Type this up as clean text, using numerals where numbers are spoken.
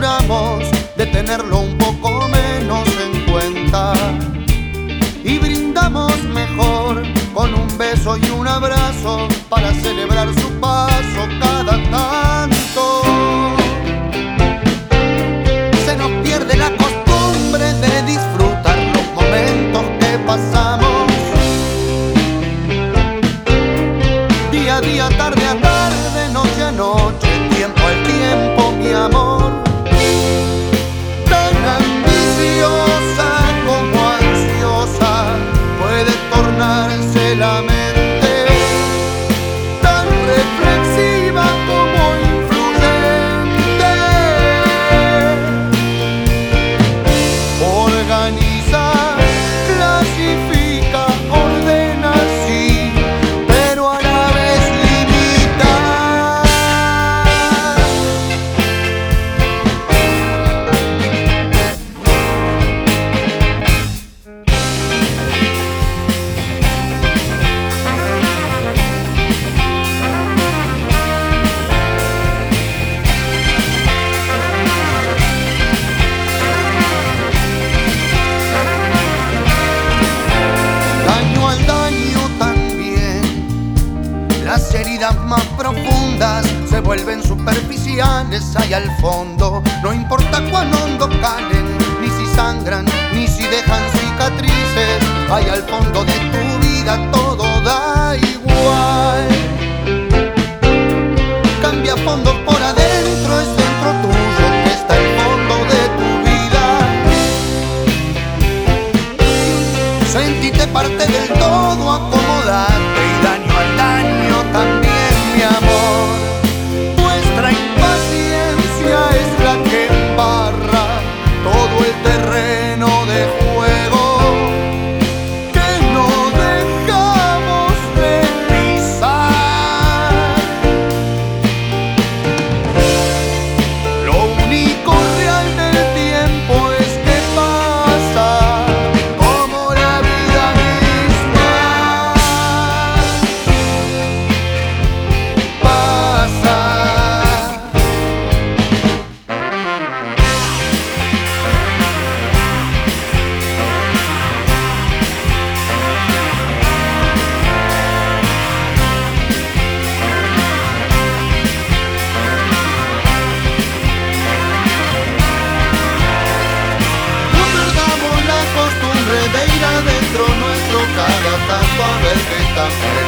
procuramos de tenerlo un poco menos en cuenta y brindamos mejor con un beso y un abrazo para celebrar su paso cada tanto. Se nos pierde la costumbre de disfrutar los momentos que pasamos día a día, tarde a tarde, noche a noche, tiempo al tiempo, mi amor. Tan ambiciosa como ansiosa puede tornarse la mente, tan reflexiva como influyente. Organiza, clasifica, ordena, sí, pero a la vez limita. Daño al daño también. Las heridas más profundas se vuelven superficiales ahí al fondo. No importa cuán hondo calen, ni si sangran, ni si dejan cicatrices. Ahí al fondo de tu vida todo da igual. Cambia a fondo por adentro, es dentro tuyo que está el fondo de tu vida. Sentite parte del todo, acomodate y daño al daño también, mi amor. Nuestra impaciencia es la que embarra todo el terreno de juego que no dejamos de pisar. Lo único real del tiempo es que pasa como la vida misma. Pasa. No perdamos la costumbre de ir adentro nuestro cada tanto a ver qué está.